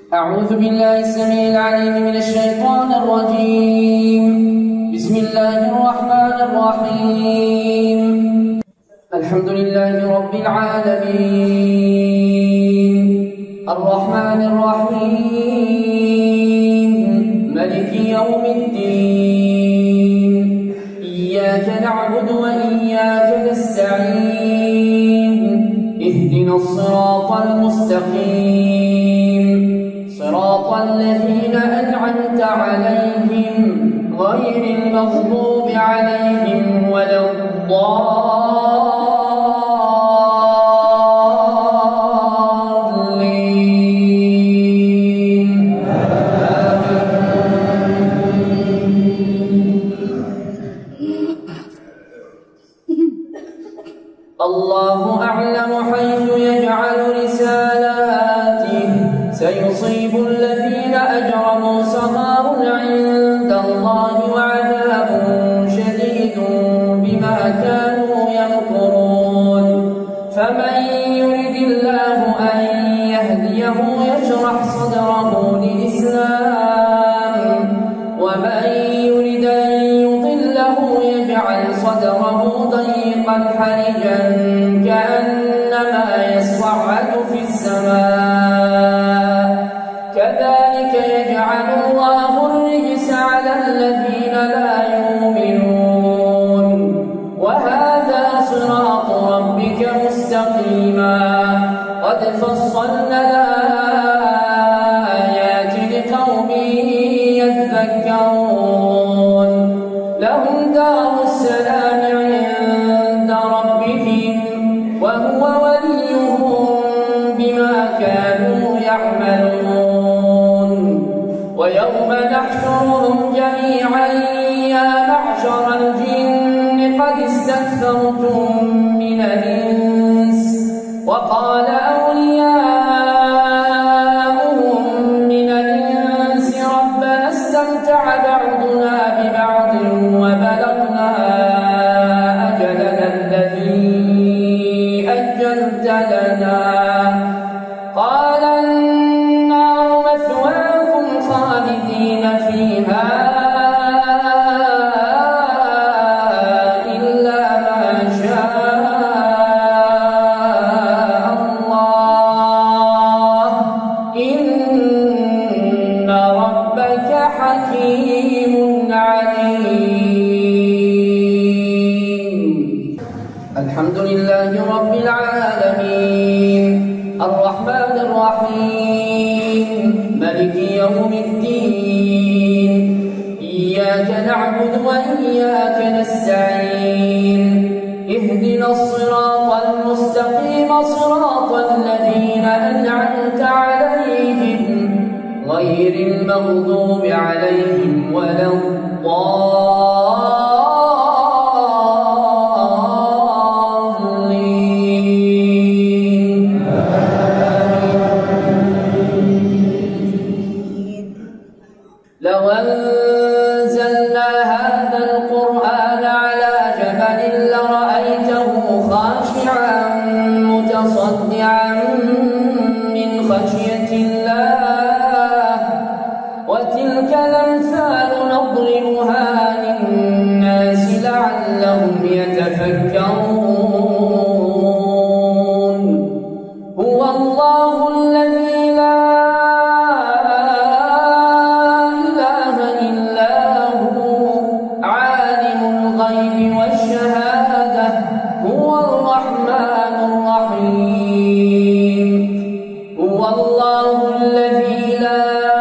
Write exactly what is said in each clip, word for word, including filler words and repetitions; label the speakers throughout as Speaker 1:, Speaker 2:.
Speaker 1: أعوذ بالله السميع العليم من الشيطان الرجيم. بسم الله الرحمن الرحيم. الحمد لله رب العالمين الرحمن الرحيم ملك يوم الدين. إياك نعبد وإياك نستعين. اهدنا الصراط المستقيم صراط الذين أنعمت عليهم غير المغضوب عليهم ولا الضالين. الله أعلم حيث يجعل رسالاته. سيصيب الذين أجرموا صغار عند الله وعذاب شديد بما كانوا يمكرون. فمن يرد الله أن يهديه يشرح صدره للإسلام، ومن يرد أن يضله يجعل صدره ضيقا حرجا كأنما يصعد في السماء. كذلك يجعل الله الرجس على الذين لا يؤمنون. وهذا صراط ربك مستقيما قد فصلنا الآيات لقوم يذكرون. لهم دار السلام عند ربهم وهو وليهم بما كانوا يعملون. ويوم نحشرهم جميعا يا معشر الجن قد استكثرتم من الإنس، وقال أولياؤهم من الإنس ربنا استمتع بعضنا ببعض وبلغنا أجلنا الذي أجلت لنا. قال النار مثواكم خالدين فيها إلا ما شاء الله إن ربك حكيم عليم. الحمد لله رب العالمين الرحمن الرحيم ملك يوم الدين. إياك نعبد وإياك نستعين. اهدنا الصراط المستقيم صراط الذين أنعمت عليهم غير المغضوب عليهم ولا الضالين. لو أنزلنا هذا القرآن على جبل لرأيته خاشعا متصدعا من خشية الله. وتلك الأمثال نضربها للناس لعلهم يتفكرون. هو الله الذي لا والشهادة هو الرحمن الرحيم. هو الله الذي لا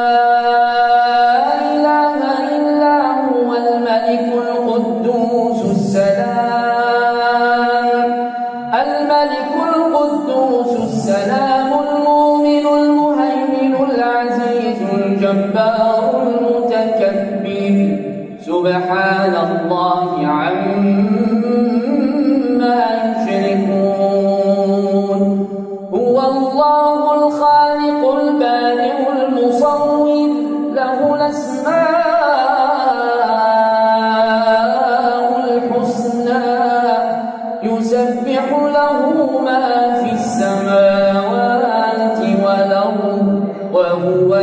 Speaker 1: إله إلا هو الملك القدوس السلام الملك القدوس السلام المؤمن المهيمن العزيز الجبار المتكبر. سبحان الله عما يشركون. هو الله الخالق البارئ المصور له الأسماء الحسنى يسبح له ما في السماوات والأرض وهو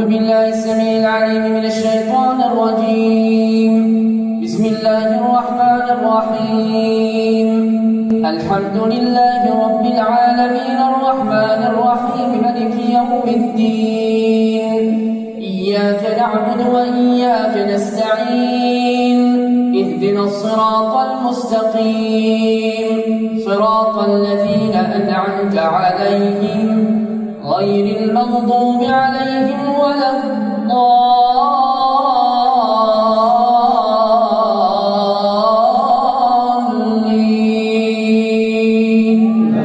Speaker 1: بالله السميع العليم من الشيطان الرجيم. بسم الله الرحمن الرحيم. الحمد لله رب العالمين الرحمن الرحيم مالك يوم الدين. إياك نعبد وإياك نستعين. اهدنا الصراط المستقيم صراط الذين أنعمت عليهم غير المغضوب عليهم ولا الضالين.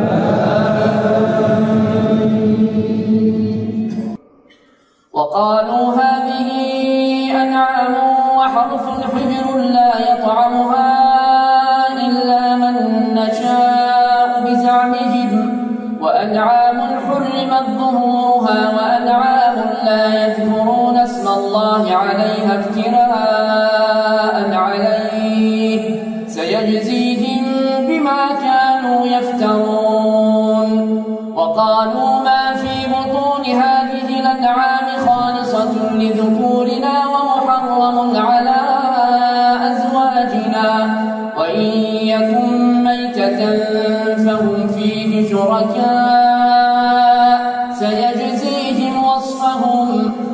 Speaker 1: وقالوا هذه أنعام وحرث حجر لا يطعمها إلا من نشاء بزعمهم، وأنعام حرمت ظهورها وأنعام لا يذكرون اسم الله عليها افتراء عليه سيجزيهم بما كانوا يفترون. وقالوا ما في بطون هذه الأنعام خالصة لذكورنا ومحرم على أزواجنا، وإن يكن ميتة فهم فيه شركاء سيجزيهم وصفهم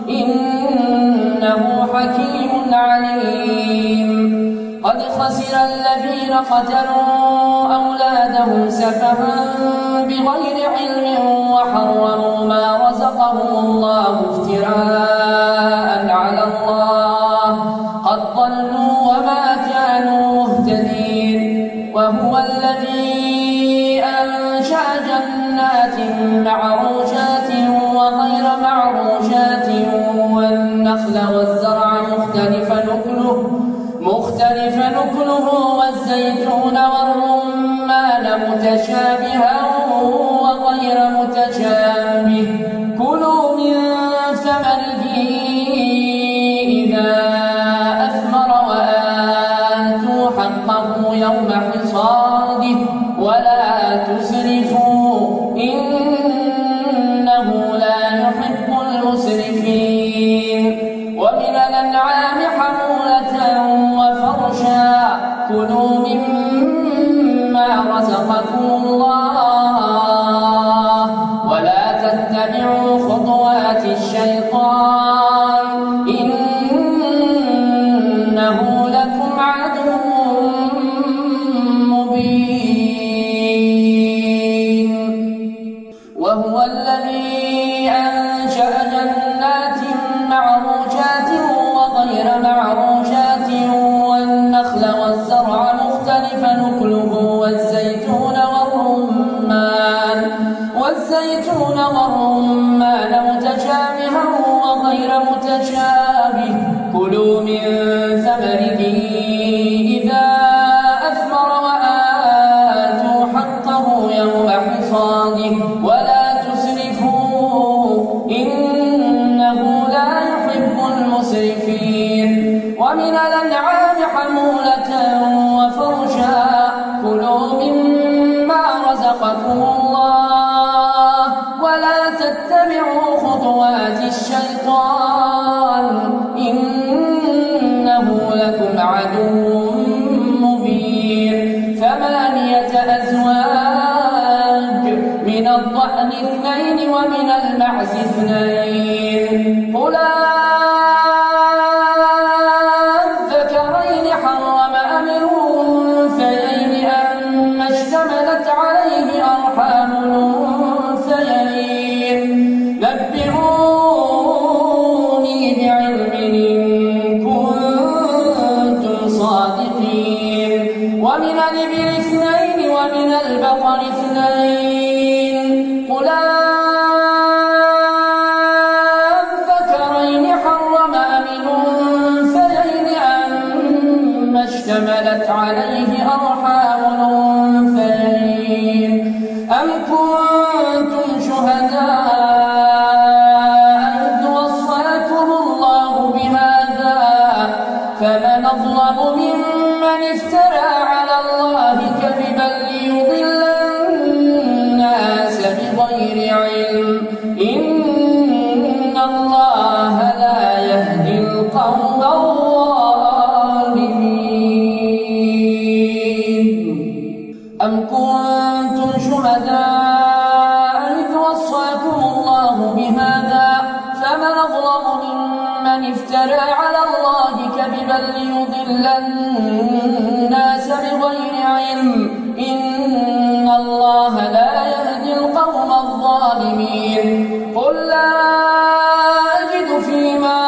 Speaker 1: إنه حكيم عليم. قد خسر الذين قتلوا أولادهم سفها بغير علم وحرموا ما رزقهم الله افتراء على الله قد ضلوا وما كانوا مهتدين. وهو الذي أنشأ جنات معروشات وغير معروشات والنخل والزرع مختلف نكله مختلف نكله والزيتون والرمان متشابها وغير متشابه. كلوا من ثمره إذا أثمر وآتوا حقه يوم حصاده ولا تسرفوا إنه لا يحب المسرفين. ومن الأنعام حمولة وفرشا كلوا مما رزقكم الله ولا تتبعوا خطوات الشيطان إنه لكم عدو مبين. وهو الذي أنشأ جنات معروشات وغير معروشات والنخل والزرع مختلف نكله والزيتون والرمان والزيتون والرمان متشابها وغير متشابه. كلوا من ثمره إذا أثمر وآتوا حقه يوم حصاده ولا تسرفوا إنه لا يحب المسرفين. ومن الأنعام حمولة وفرشا كلوا مما رزقكم الله ولا تتبعوا خطوات الشيطان إنه لكم عدو مبين. ثمانية أزواج من الضأن اثنين ومن المعز اثنين. قل أذكرين حرم أم الأنثيين أما اشتملت عليه أرحام الأنثيين. نبئوني بعلم إن كنتم صادقين. ومن الإبل اثنين ومن البقر اثنين. قل أذكرين حرم أم الأنثيين أما اشتملت عليه أرحام الأنثيين. أم كنتم شهداء إذ وصاكم الله بهذا فمن أظلم ممن افترى على الله كذبا ليضل الناس بغير علم إن الله القوم الظالمين. أم كنتم شهداء إذ وصاكم الله بهذا فمن أظلم ممن افترى على الله كذبا ليضل الناس بغير علم إن الله لا يهدي القوم الظالمين. قل لا أجد فيما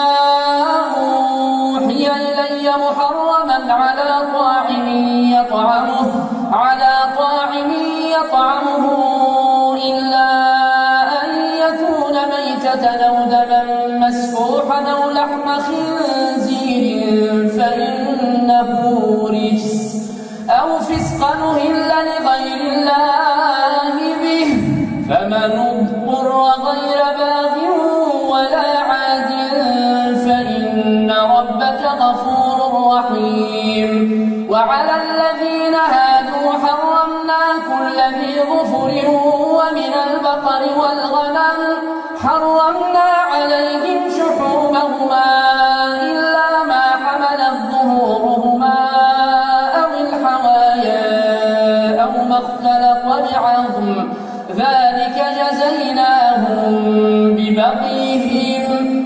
Speaker 1: أوحي إلي محرما على طاعم يطعمه على طاعم يطعمه إلا أن يكون ميتة أو دما مسفوحا أو لحم خنزير فإنه رجس أو فسقا أهل لغير الله به فمن اضطر غير باغ ولا عاد فإن ربك غفور رحيم. وعلى الذين هادوا حرمنا كل ذي ظفر ومن البقر والغنم حرمنا عليهم شحومهما إلا ما حملت ظهورهما أو الحوايا أو ما اختلط بعظم ذلك جزيناهم ببغيهم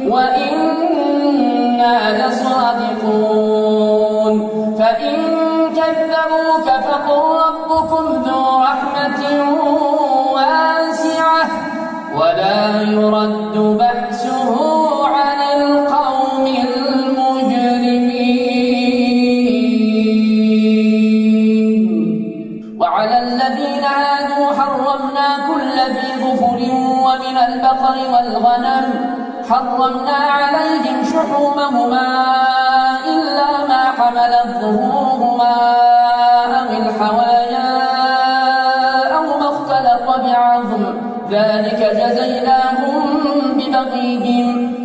Speaker 1: وإنا لصادقون. فإن كذبوك فقل ربكم ذو رحمة واسعة ولا يرد بأسه عن القوم المجرمين. وعلى الذين هادوا حرمنا كل ذي ظفر ومن البقر والغنم حرمنا عليهم شحومهما إلا ما حملت ظهورهما أو الحوايا أو ما اختلط بعظم ذلك جزيناهم ببغيهم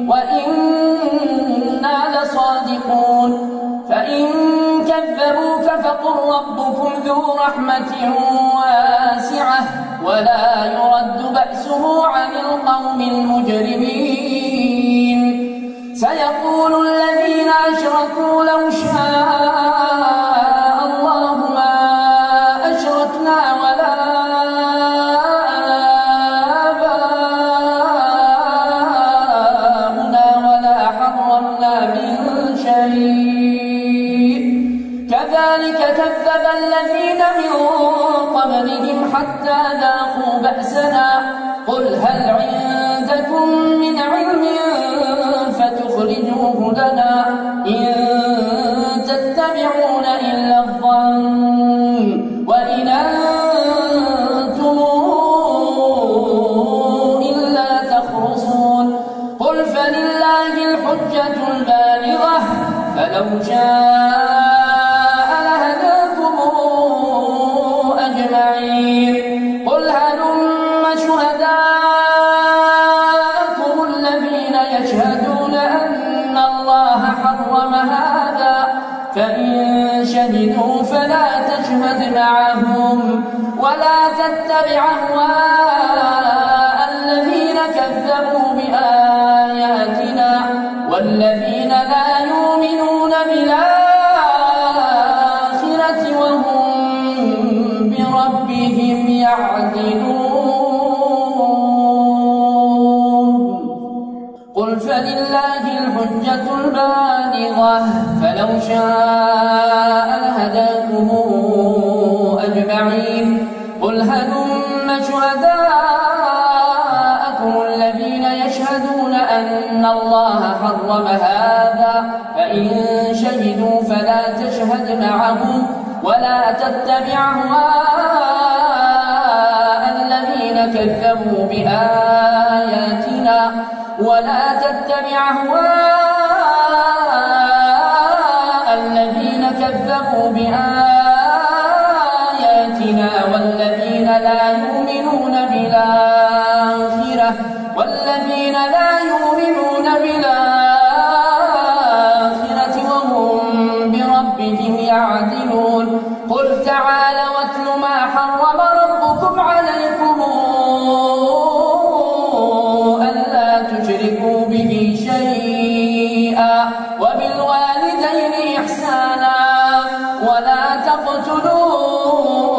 Speaker 1: وإنا لصادقون. فإن كذبوك فقل ربكم ذو رحمة واسعة ولا يرد بأسه عن القوم المجرمين. سيقول الذين أشركوا لو شاء الله ما أشركنا ولا آباؤنا ولا حرمنا من شيء كذلك كذب الذين من قبلهم حتى ذاقوا بأسنا. قل هل عندكم من علم فتخرجوه لنا إن تتبعون إلا الظن وإن أنتم إلا تخرصون. قل فلله الحجة البالغة فلو شاء لهداكم أجمعين. قل هلم شهداءكم الذين يشهدون أن الله حرم هذا فإن شهدوا فلا تشهد معهم ولا تتبع أهواء الذين كذبوا بآياتنا والذين لا يؤمنون بالآخرة وهم بربهم يعدلون. قل فلله الحجة البالغة فلو شاء لهداكم أجمعين. قل هلم شهداءكم الذين يشهدون أن الله حرم هذا فإن شهدوا فلا تشهد معهم ولا تتبع أهواء الذين كذبوا بآياتنا ولا تتبع أهواء الذين كذبوا بآياتنا والذين لا يؤمنون بالآخرة والذين لا يؤمنون بالآخرة وهم بربهم يعدلون. قل تعالوا واتل ما حرم ربكم عليكم ألا تشركوا به شيئا ولا تقتلوا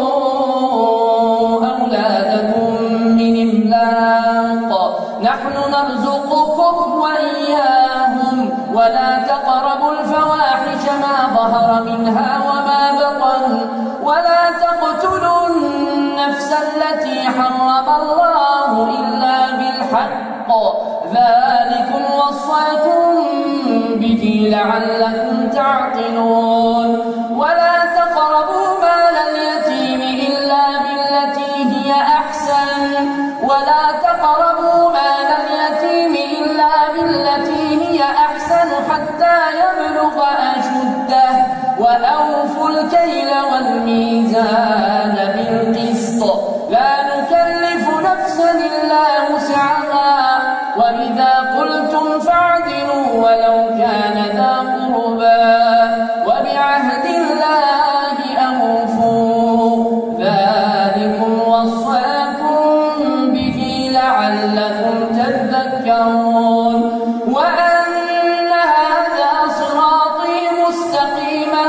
Speaker 1: أولادكم من إملاق نحن نرزقكم وإياهم ولا تقربوا الفواحش ما ظهر منها وما بطن ولا تقتلوا النفس التي حرم الله إلا بالحق ذلكم وصاكم به لعلكم تعقلون ولا تقربوا مال اليتيم إلا بالتي هي أحسن ولا تقربوا مال اليتيم إلا بالتي هي أحسن حتى يبلغ أشده وأوفوا الكيل والميزان بالقسط لا نكلف نفسا إلا وسعها وإذا قلتم فاعدلوا ولو كان ذا قربى وبعهد الله أوفوا ذلكم وصاكم به لعلكم تذكرون وأن هذا صراطي مستقيما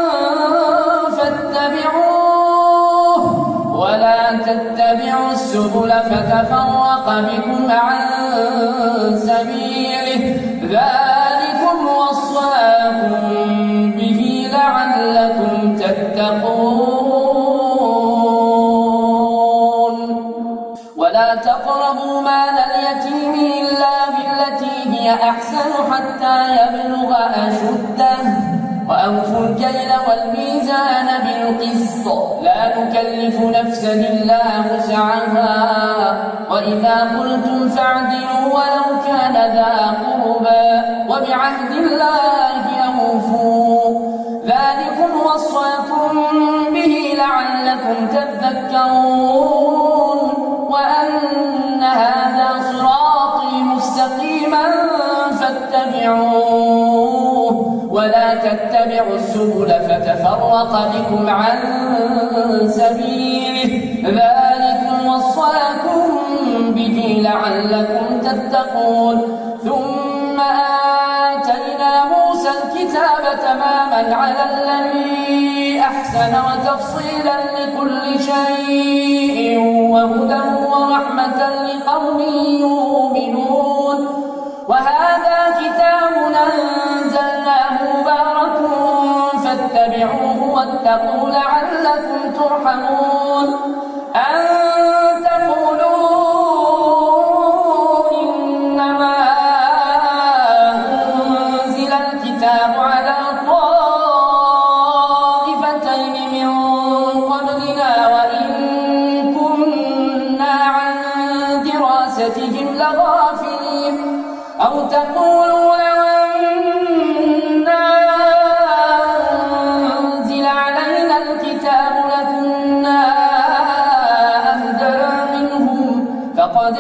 Speaker 1: فاتبعوه ولا تتبعوا السبل فتفرق بكم عن سبيله ذلكم وصاكم به لعلكم تتقون ولا تقربوا مال اليتيم إلا بالتي هي أحسن حتى يبلغ أشده وأوفوا الكيل والميزان بالقسط لا نكلف نفسا إلا وسعها وإذا قلتم فاعدلوا ولو كان ذا قربى وبعهد الله أوفوا ذلكم وصاكم به لعلكم تذكرون وأن هذا صراطي مستقيما فاتبعوه ولا تتبعوا السبل فتفرق بكم عن سبيله ذلكم وصاكم به لعلكم تتقون ثم آتينا موسى الكتاب تماما على الذي أحسن وتفصيلا لكل شيء وهدى ورحمة لقوم يؤمنون وهذا كتاب أنزلناه مبارك فاتبعوه واتقوا لعلكم ترحمون أن تقولوا إنما أنزل الكتاب على طائفتين من قبلنا وإن كنا عن دراستهم لغافلين أو تقولوا لو أنا أنزل علينا الكتاب لكنا أهدى منهم فقد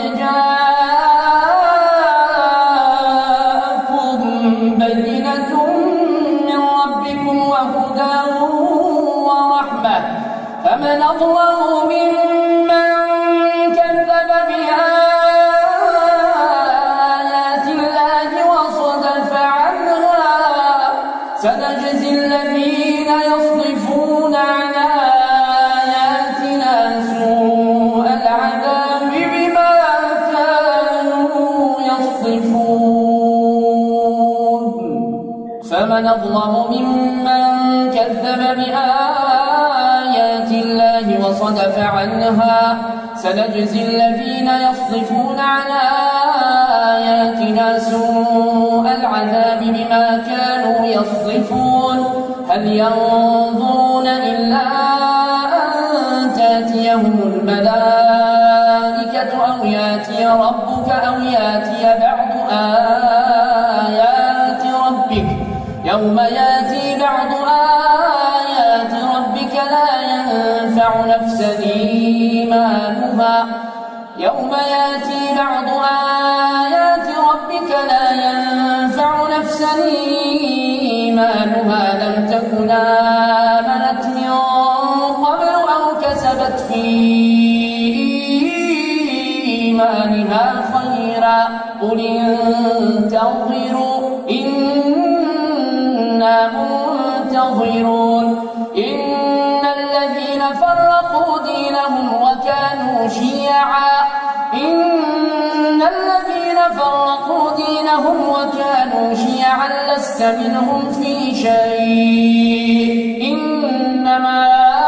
Speaker 1: جاءكم بينة من ربكم وهدى ورحمة فمن أظلم ممن كذب بآيات الله وصدف عنها سنجزي الذين يصدفون عن آياتنا سوء العذاب بما كانوا يصدفون فمن أظلم ممن كذب بآيات الله وصدف عنها سنجزي الذين يصدفون عن آياتنا سوء العذاب بما كانوا يصدفون هل ينظرون إلا أن تأتيهم الملائكة أو يأتي ربك أو يأتي بعض آيات ربك يوم يأتي بعض آيات ربك لا ينفع نفسا إيمانها يوم يأتي بعض آيات ربك لا ينفع نفسا إيمانها لم تكن آمنت من قبل أو كسبت في إيمانها خيرا قل انتظروا إنا منتظرون إن الذين فرقوا دينهم وكانوا شيعا إن الذين فرقوا دينهم وكانوا شيعا لست منهم في شيء إنما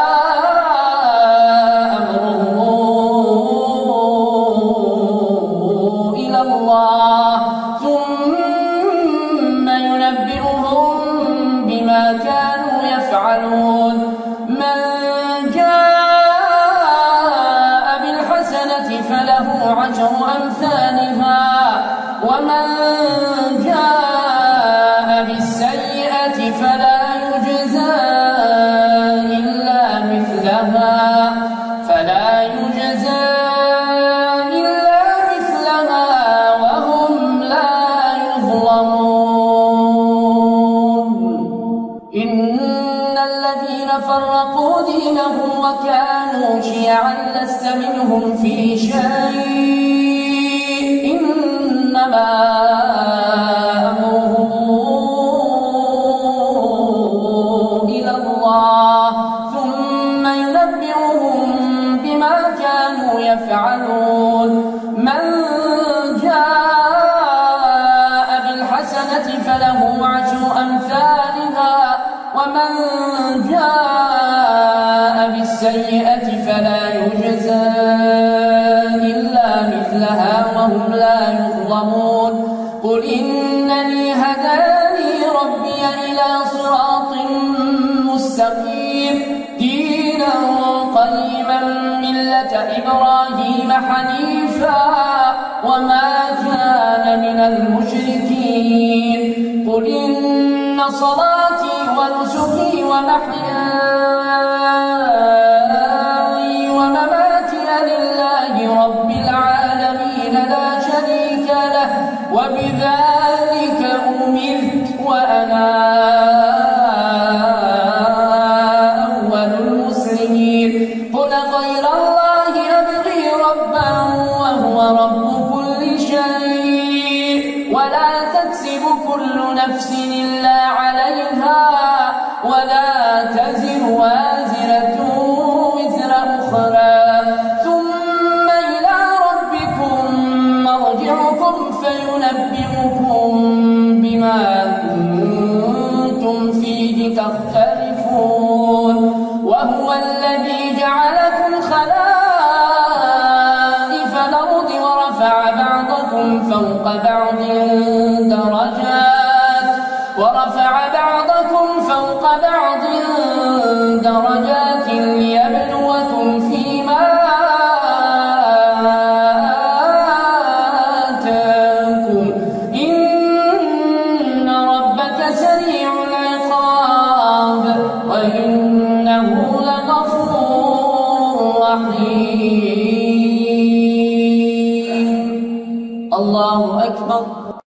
Speaker 1: أمره إلى الله ثم ينبئهم بما كانوا يفعلون من جاء بالحسنة فله عشر أمثالها ومن جاء بالسيئة فلا يجزى إلا مثلها فلا يجزى إلا مثلها وهم لا يظلمون إن الذين فرقوا دينهم وكانوا شيعا لست منهم في شيء إنما أمره إلى الله ثم ينبئهم بما كانوا يفعلون من جاء بالحسنة فله عشر أمثالها ومن جاء بالسيئة فلا يجزى إلا مثلها وهم لا يظلمون قل إنني هداني ربي إلى صراط مستقيم دينا قيما ملة إبراهيم حنيفا وما كان من المشركين قل إن صلاتي ونسكي ومحياي ومماتي لله رب العالمين لا شريك له وبذلك أمرت وأنا أول المسلمين قل غير الله أبغي ربا وهو رب كل شيء ولا تكسب كل نفس إلا عليها ولا تزر وازرة وزر أخرى ثم إلى ربكم مرجعكم فينبئكم بما كنتم فيه تختلفون وهو الذي جعلكم خلائف الأرض ورفع بعضكم فوق بعض درجات ورفع بعضكم فوق بعض درجات